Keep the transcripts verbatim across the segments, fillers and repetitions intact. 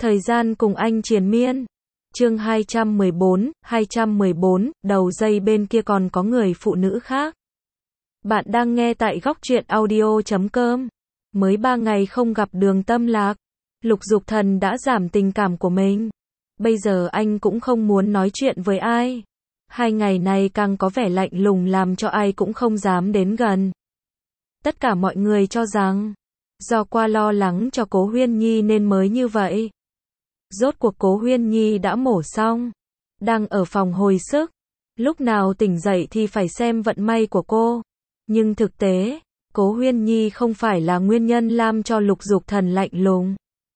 Thời gian cùng anh triền miên. Chương hai trăm mười bốn, hai trăm mười bốn, đầu dây bên kia còn có người phụ nữ khác. Bạn đang nghe tại góc truyện audio chấm com. Mới ba ngày không gặp Đường Tâm Lạc, Lục Dục Thần đã giảm tình cảm của mình. Bây giờ anh cũng không muốn nói chuyện với ai. Hai ngày này càng có vẻ lạnh lùng làm cho ai cũng không dám đến gần. Tất cả mọi người cho rằng, do qua lo lắng cho Cố Huyên Nhi nên mới như vậy. Rốt cuộc Cố Huyên Nhi đã mổ xong, đang ở phòng hồi sức. Lúc nào tỉnh dậy thì phải xem vận may của cô. Nhưng thực tế, Cố Huyên Nhi không phải là nguyên nhân làm cho Lục Dục Thần lạnh lùng.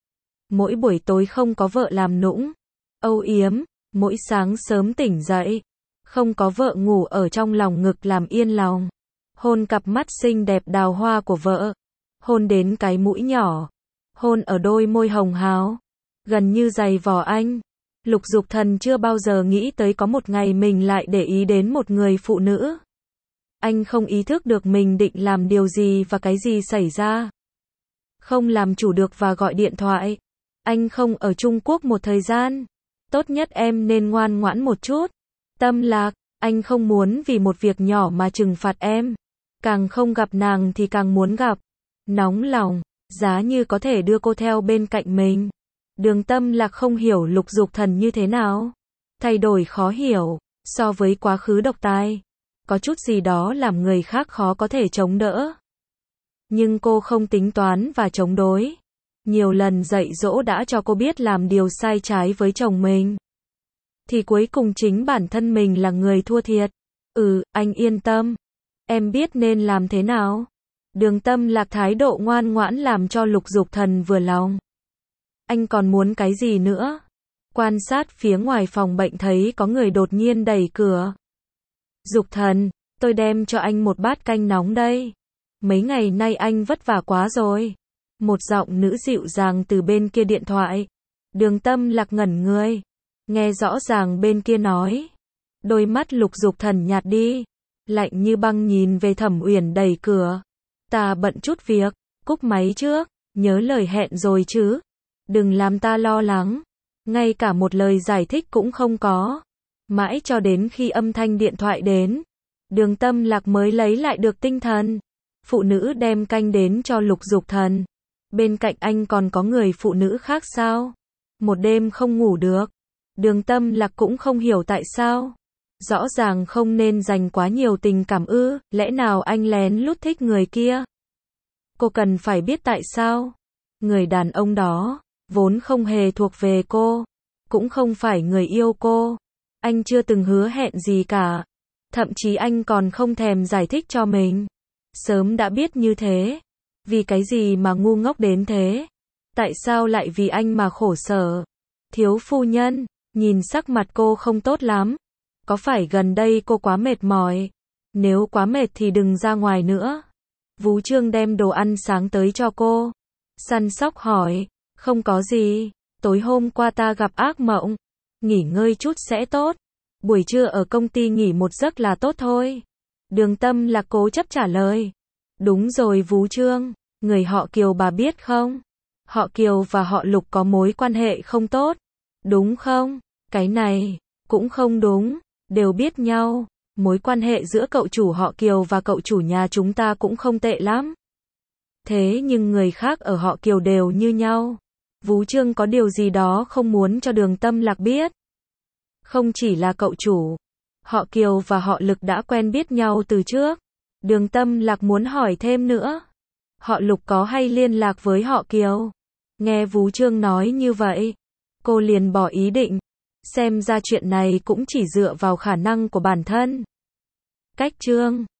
Mỗi buổi tối không có vợ làm nũng, âu yếm, mỗi sáng sớm tỉnh dậy, không có vợ ngủ ở trong lòng ngực làm yên lòng. Hôn cặp mắt xinh đẹp đào hoa của vợ, hôn đến cái mũi nhỏ, hôn ở đôi môi hồng hào, gần như giày vò anh. Lục Dục Thần chưa bao giờ nghĩ tới có một ngày mình lại để ý đến một người phụ nữ. Anh không ý thức được mình định làm điều gì và cái gì xảy ra. Không làm chủ được và gọi điện thoại. Anh không ở Trung Quốc một thời gian. Tốt nhất em nên ngoan ngoãn một chút. Tâm Lạc, anh không muốn vì một việc nhỏ mà trừng phạt em. Càng không gặp nàng thì càng muốn gặp. Nóng lòng, giá như có thể đưa cô theo bên cạnh mình. Đường Tâm Lạc không hiểu Lục Dục Thần như thế nào. Thay đổi khó hiểu, so với quá khứ độc tài. Có chút gì đó làm người khác khó có thể chống đỡ. Nhưng cô không tính toán và chống đối. Nhiều lần dạy dỗ đã cho cô biết làm điều sai trái với chồng mình. Thì cuối cùng chính bản thân mình là người thua thiệt. Ừ, anh yên tâm. Em biết nên làm thế nào. Đường Tâm Lạc thái độ ngoan ngoãn làm cho Lục Dục Thần vừa lòng. Anh còn muốn cái gì nữa? Quan sát phía ngoài phòng bệnh thấy có người đột nhiên đẩy cửa. Dục Thần, tôi đem cho anh một bát canh nóng đây. Mấy ngày nay anh vất vả quá rồi. Một giọng nữ dịu dàng từ bên kia điện thoại. Đường Tâm Lạc ngẩn người. Nghe rõ ràng bên kia nói. Đôi mắt Lục Dục Thần nhạt đi. Lạnh như băng nhìn về Thẩm Uyển đẩy cửa. Ta bận chút việc, cúp máy trước, nhớ lời hẹn rồi chứ. Đừng làm ta lo lắng. Ngay cả một lời giải thích cũng không có. Mãi cho đến khi âm thanh điện thoại đến, Đường Tâm Lạc mới lấy lại được tinh thần. Phụ nữ đem canh đến cho Lục Dục Thần. Bên cạnh anh còn có người phụ nữ khác sao? Một đêm không ngủ được. Đường Tâm Lạc cũng không hiểu tại sao. Rõ ràng không nên dành quá nhiều tình cảm ư, lẽ nào anh lén lút thích người kia? Cô cần phải biết tại sao. Người đàn ông đó, vốn không hề thuộc về cô, cũng không phải người yêu cô. Anh chưa từng hứa hẹn gì cả. Thậm chí anh còn không thèm giải thích cho mình. Sớm đã biết như thế. Vì cái gì mà ngu ngốc đến thế? Tại sao lại vì anh mà khổ sở? Thiếu phu nhân, nhìn sắc mặt cô không tốt lắm. Có phải gần đây cô quá mệt mỏi? Nếu quá mệt thì đừng ra ngoài nữa. Vú Trương đem đồ ăn sáng tới cho cô. Săn sóc hỏi, không có gì. Tối hôm qua ta gặp ác mộng. Nghỉ ngơi chút sẽ tốt. Buổi trưa ở công ty nghỉ một giấc là tốt thôi. Đường Tâm Lạc cố chấp trả lời. Đúng rồi Vú Trương, người họ Kiều bà biết không? Họ Kiều và họ Lục có mối quan hệ không tốt. Đúng không? Cái này, cũng không đúng. Đều biết nhau. Mối quan hệ giữa cậu chủ họ Kiều và cậu chủ nhà chúng ta cũng không tệ lắm. Thế nhưng người khác ở họ Kiều đều như nhau. Vú Trương có điều gì đó không muốn cho Đường Tâm Lạc biết. Không chỉ là cậu chủ, họ Kiều và họ Lực đã quen biết nhau từ trước. Đường Tâm Lạc muốn hỏi thêm nữa. Họ Lục có hay liên lạc với họ Kiều? Nghe Vú Trương nói như vậy, cô liền bỏ ý định. Xem ra chuyện này cũng chỉ dựa vào khả năng của bản thân. Cách Trương